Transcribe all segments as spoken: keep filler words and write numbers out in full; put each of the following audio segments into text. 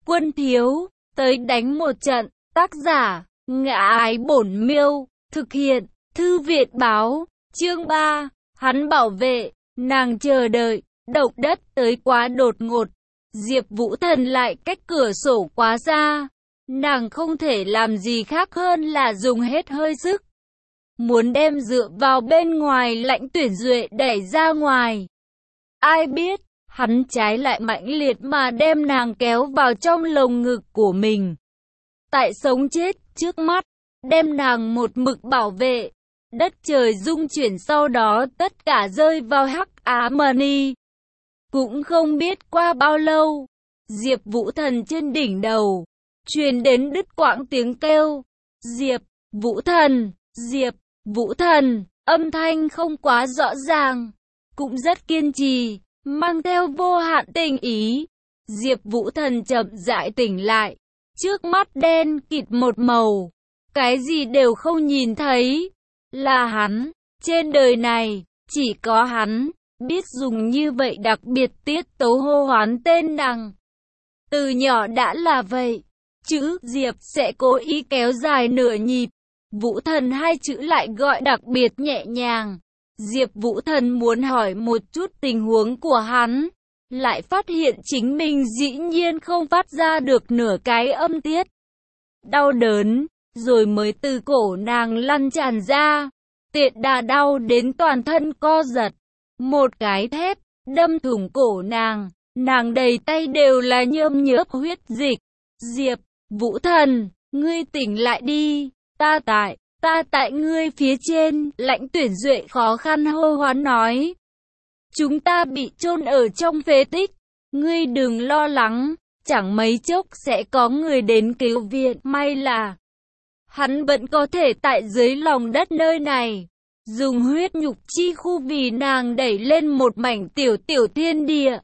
Quân thiếu, tới đánh một trận. Tác giả, Ngã Ái Bổn Miêu. Thực hiện, Thư viện báo. Chương ba. Hắn bảo vệ, nàng chờ đợi. Động đất tới quá đột ngột. Diệp Vũ Thần lại cách cửa sổ quá xa. Nàng không thể làm gì khác hơn là dùng hết hơi sức. Muốn đem dựa vào bên ngoài Lãnh Tuyển Duệ đẩy ra ngoài. Ai biết, hắn trái lại mãnh liệt mà đem nàng kéo vào trong lồng ngực của mình. Tại sống chết trước mắt, đem nàng một mực bảo vệ. Đất trời rung chuyển, sau đó tất cả rơi vào hắc ám. Cũng không biết qua bao lâu, Diệp Vũ Thần trên đỉnh đầu truyền đến đứt quãng tiếng kêu. Diệp Vũ Thần, Diệp Vũ Thần, âm thanh không quá rõ ràng, cũng rất kiên trì, mang theo vô hạn tình ý. Diệp Vũ Thần chậm rãi tỉnh lại, trước mắt đen kịt một màu, cái gì đều không nhìn thấy. Là hắn, trên đời này, chỉ có hắn biết dùng như vậy đặc biệt tiết tấu hô hoán tên nàng. Từ nhỏ đã là vậy, chữ Diệp sẽ cố ý kéo dài nửa nhịp. Vũ Thần hai chữ lại gọi đặc biệt nhẹ nhàng. Diệp Vũ Thần muốn hỏi một chút tình huống của hắn, lại phát hiện chính mình dĩ nhiên không phát ra được nửa cái âm tiết. Đau đớn, rồi mới từ cổ nàng lăn tràn ra, tiện đà đau đến toàn thân co giật. Một cái thép đâm thủng cổ nàng, nàng đầy tay đều là nhơm nhớp huyết dịch. Diệp Vũ Thần, ngươi tỉnh lại đi, ta tại, ta tại ngươi phía trên. Lãnh Tuyển Duệ khó khăn hô hoán nói. Chúng ta bị chôn ở trong phế tích, ngươi đừng lo lắng, chẳng mấy chốc sẽ có người đến cứu viện. May là hắn vẫn có thể tại dưới lòng đất nơi này dùng huyết nhục chi khu vì nàng đẩy lên một mảnh tiểu tiểu thiên địa.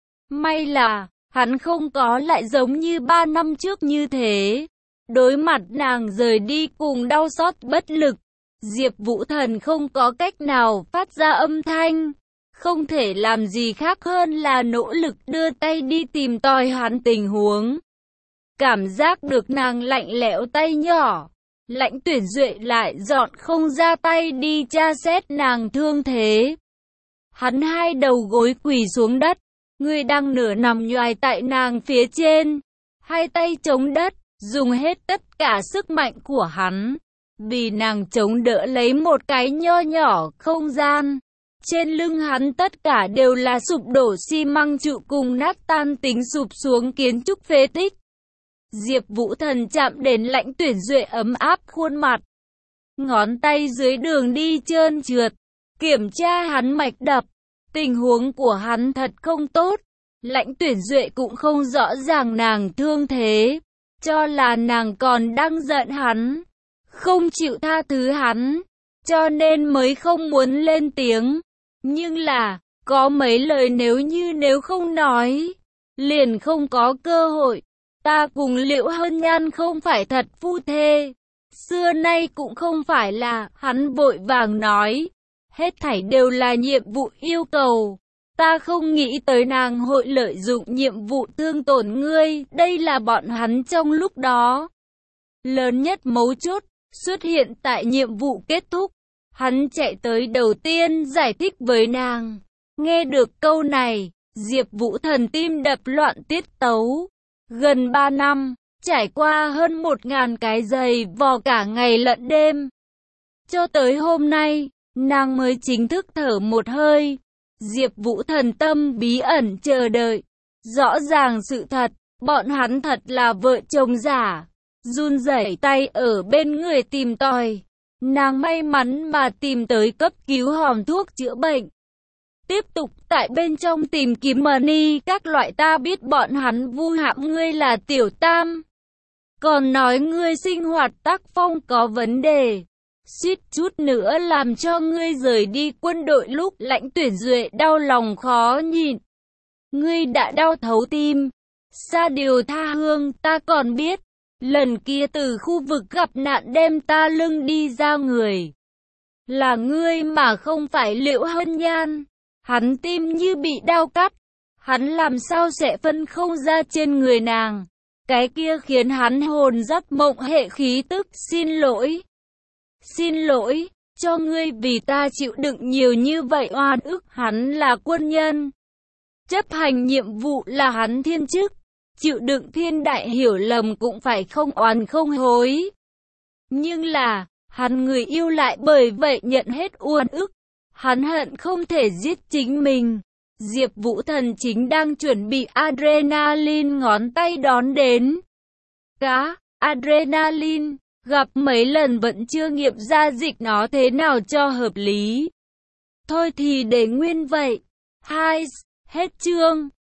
May là hắn không có lại giống như ba năm trước như thế, đối mặt nàng rời đi cùng đau xót bất lực. Diệp Vũ Thần không có cách nào phát ra âm thanh, không thể làm gì khác hơn là nỗ lực đưa tay đi tìm tòi hắn tình huống. Cảm giác được nàng lạnh lẽo tay nhỏ, Lãnh Tuyển Duệ lại dọn không ra tay đi tra xét nàng thương thế. Hắn hai đầu gối quỳ xuống đất, người đang nửa nằm nhoài tại nàng phía trên, hai tay chống đất, dùng hết tất cả sức mạnh của hắn, vì nàng chống đỡ lấy một cái nho nhỏ không gian. Trên lưng hắn tất cả đều là sụp đổ xi măng trụ cùng nát tan tính sụp xuống kiến trúc phế tích. Diệp Vũ Thần chạm đến Lãnh Tuyển Duệ ấm áp khuôn mặt, ngón tay dưới đường đi trơn trượt, kiểm tra hắn mạch đập. Tình huống của hắn thật không tốt. Lãnh Tuyển Duệ cũng không rõ ràng nàng thương thế, cho là nàng còn đang giận hắn, không chịu tha thứ hắn, cho nên mới không muốn lên tiếng. Nhưng là, có mấy lời nếu như nếu không nói, liền không có cơ hội. Ta cùng Liễu Hân Nhan không phải thật phu thê, xưa nay cũng không phải là. Hắn vội vàng nói, hết thảy đều là nhiệm vụ yêu cầu. Ta không nghĩ tới nàng hội lợi dụng nhiệm vụ thương tổn ngươi. Đây là bọn hắn trong lúc đó lớn nhất mấu chốt xuất hiện tại nhiệm vụ kết thúc. Hắn chạy tới đầu tiên giải thích với nàng. Nghe được câu này, Diệp Vũ Thần tim đập loạn tiết tấu. Gần ba năm, trải qua hơn một ngàn cái giày vò cả ngày lẫn đêm, cho tới hôm nay, nàng mới chính thức thở một hơi. Diệp Vũ Thần tâm bí ẩn chờ đợi. Rõ ràng sự thật, bọn hắn thật là vợ chồng giả. Run rẩy tay ở bên người tìm tòi. Nàng may mắn mà tìm tới cấp cứu hòm thuốc chữa bệnh. Tiếp tục tại bên trong tìm kiếm money các loại. Ta biết bọn hắn vu hãm ngươi là tiểu tam, còn nói ngươi sinh hoạt tác phong có vấn đề, suýt chút nữa làm cho ngươi rời đi quân đội. Lúc Lãnh Tuyển Duệ đau lòng khó nhịn. Ngươi đã đau thấu tim, xa điều tha hương. Ta còn biết, lần kia từ khu vực gặp nạn đem ta lưng đi ra người, là ngươi mà không phải Liễu Hân Nhan. Hắn tim như bị đau cắt, hắn làm sao sẽ phân không ra trên người nàng. Cái kia khiến hắn hồn giáp mộng hệ khí tức. Xin lỗi. Xin lỗi, cho ngươi vì ta chịu đựng nhiều như vậy oan ức. Hắn là quân nhân. Chấp hành nhiệm vụ là hắn thiên chức. Chịu đựng thiên đại hiểu lầm cũng phải không oán không hối. Nhưng là, hắn người yêu lại bởi vậy nhận hết oan ức. Hắn hận không thể giết chính mình. Diệp Vũ Thần chính đang chuẩn bị adrenaline, ngón tay đón đến. Cá, adrenaline, gặp mấy lần vẫn chưa nghiệm ra dịch nó thế nào cho hợp lý. Thôi thì để nguyên vậy. Hai, hết chương.